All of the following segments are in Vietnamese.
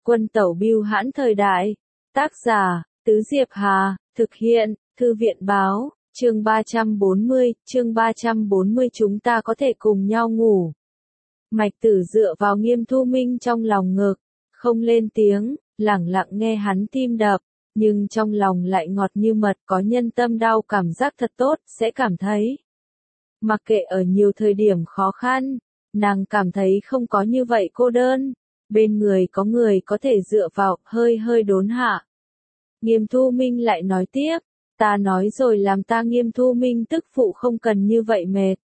Quân tẩu bưu hãn thời đại. Tác giả, Tứ Diệp Hà, thực hiện, Thư viện báo, chương 340 chúng ta có thể cùng nhau ngủ. Mạch Tử dựa vào Nghiêm Thu Minh trong lòng ngực, không lên tiếng, lẳng lặng nghe hắn tim đập, nhưng trong lòng lại ngọt như mật, có nhân tâm đau cảm giác thật tốt, sẽ cảm thấy. Mặc kệ ở nhiều thời điểm khó khăn, nàng cảm thấy không có như vậy cô đơn, bên người có người có thể dựa vào, hơi hơi đốn hạ. Nghiêm Thu Minh lại nói tiếp, ta nói rồi làm ta Nghiêm Thu Minh tức phụ không cần như vậy mệt.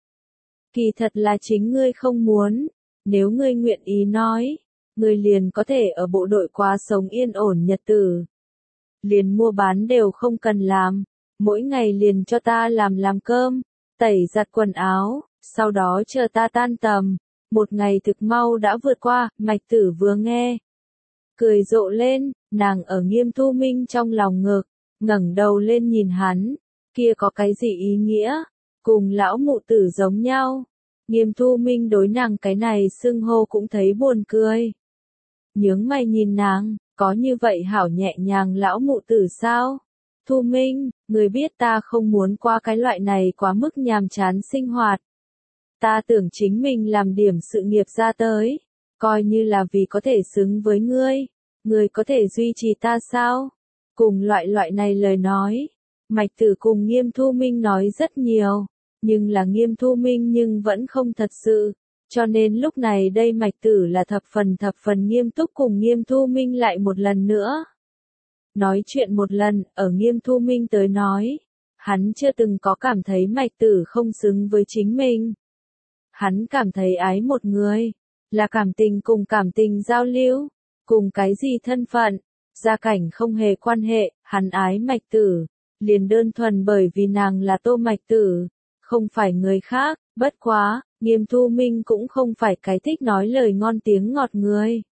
Kỳ thật là chính ngươi không muốn, nếu ngươi nguyện ý nói, ngươi liền có thể ở bộ đội quá sống yên ổn nhật tử. Liền mua bán đều không cần làm, mỗi ngày liền cho ta làm cơm, tẩy giặt quần áo, sau đó chờ ta tan tầm. Một ngày thực mau đã vượt qua, Mạch Tử vừa nghe. Cười rộ lên, nàng ở Nghiêm Thu Minh trong lòng ngực, ngẩng đầu lên nhìn hắn, kia có cái gì ý nghĩa, cùng lão mụ tử giống nhau. Nghiêm Thu Minh đối nàng cái này xưng hô cũng thấy buồn cười. Nhướng mày nhìn nàng, có như vậy hảo nhẹ nhàng lão mụ tử sao? Thu Minh, người biết ta không muốn qua cái loại này quá mức nhàm chán sinh hoạt. Ta tưởng chính mình làm điểm sự nghiệp ra tới, coi như là vì có thể xứng với ngươi, ngươi có thể duy trì ta sao? Cùng loại này lời nói, Mạch Tử cùng Nghiêm Thu Minh nói rất nhiều, nhưng là Nghiêm Thu Minh nhưng vẫn không thật sự, cho nên lúc này đây Mạch Tử là thập phần nghiêm túc cùng Nghiêm Thu Minh lại một lần nữa. Nói chuyện một lần, ở Nghiêm Thu Minh tới nói, hắn chưa từng có cảm thấy Mạch Tử không xứng với chính mình. Hắn cảm thấy ái một người, là cảm tình cùng cảm tình giao lưu, cùng cái gì thân phận, gia cảnh không hề quan hệ, hắn ái Mạch Tử, liền đơn thuần bởi vì nàng là Tô Mạch Tử, không phải người khác, bất quá, Nghiêm Thu Minh cũng không phải cái thích nói lời ngon tiếng ngọt người.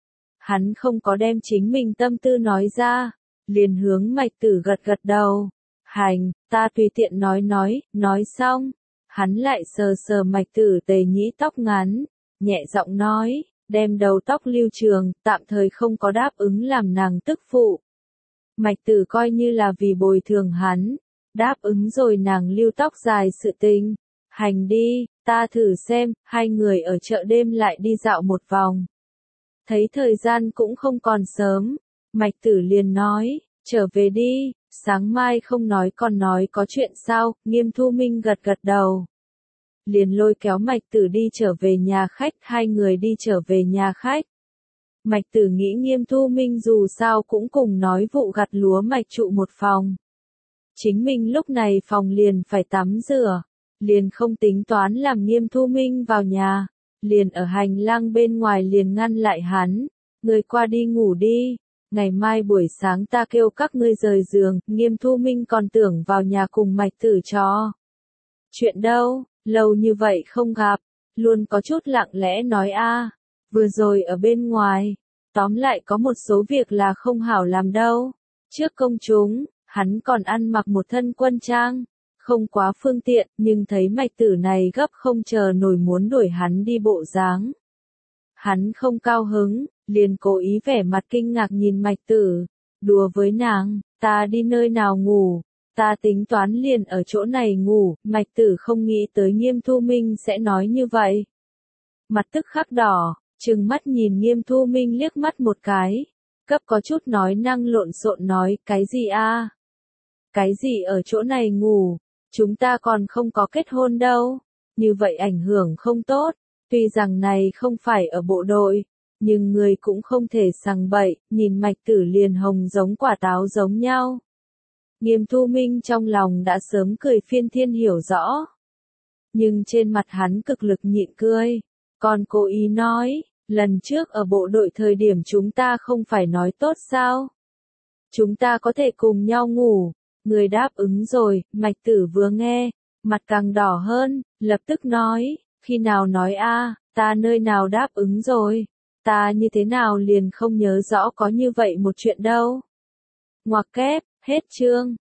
Hắn không có đem chính mình tâm tư nói ra, liền hướng Mạch Tử gật đầu, hành, ta tùy tiện nói xong. Hắn lại sờ Mạch Tử tề nhĩ tóc ngắn, nhẹ giọng nói, đem đầu tóc lưu trường, tạm thời không có đáp ứng làm nàng tức phụ. Mạch Tử coi như là vì bồi thường hắn, đáp ứng rồi nàng lưu tóc dài sự tình. Hành đi, ta thử xem, hai người ở chợ đêm lại đi dạo một vòng. Thấy thời gian cũng không còn sớm, Mạch Tử liền nói, trở về đi. Sáng mai không nói còn nói có chuyện sao, Nghiêm Thu Minh gật đầu. Liền lôi kéo Mạch Tử đi trở về nhà khách, hai người đi trở về nhà khách. Mạch Tử nghĩ Nghiêm Thu Minh dù sao cũng cùng nói vụ gặt lúa mạch trụ một phòng. Chính mình lúc này phòng liền phải tắm rửa, liền không tính toán làm Nghiêm Thu Minh vào nhà, liền ở hành lang bên ngoài liền ngăn lại hắn, người qua đi ngủ đi. Ngày mai buổi sáng ta kêu các ngươi rời giường, Nghiêm Thu Minh còn tưởng vào nhà cùng Mạch Tử trò chuyện đâu, lâu như vậy không gặp, luôn có chút lặng lẽ nói vừa rồi ở bên ngoài, tóm lại có một số việc là không hảo làm đâu. Trước công chúng, hắn còn ăn mặc một thân quân trang, không quá phương tiện, nhưng thấy Mạch Tử này gấp không chờ nổi muốn đuổi hắn đi bộ dáng. Hắn không cao hứng, liền cố ý vẻ mặt kinh ngạc nhìn Mạch Tử, đùa với nàng, ta đi nơi nào ngủ, ta tính toán liền ở chỗ này ngủ. Mạch Tử không nghĩ tới Nghiêm Thu Minh sẽ nói như vậy. Mặt tức khắc đỏ, trừng mắt nhìn Nghiêm Thu Minh liếc mắt một cái, cấp có chút nói năng lộn xộn nói, cái gì Cái gì ở chỗ này ngủ, chúng ta còn không có kết hôn đâu, như vậy ảnh hưởng không tốt. Tuy rằng này không phải ở bộ đội, nhưng người cũng không thể sằng bậy, nhìn Mạch Tử liền hồng giống quả táo giống nhau. Nghiêm Thu Minh trong lòng đã sớm cười phiên thiên hiểu rõ. Nhưng trên mặt hắn cực lực nhịn cười, còn cố ý nói, lần trước ở bộ đội thời điểm chúng ta không phải nói tốt sao? Chúng ta có thể cùng nhau ngủ, người đáp ứng rồi. Mạch Tử vừa nghe, mặt càng đỏ hơn, lập tức nói, khi nào nói ta nơi nào đáp ứng rồi, ta như thế nào liền không nhớ rõ có như vậy một chuyện đâu. Ngoặc kép, hết chương.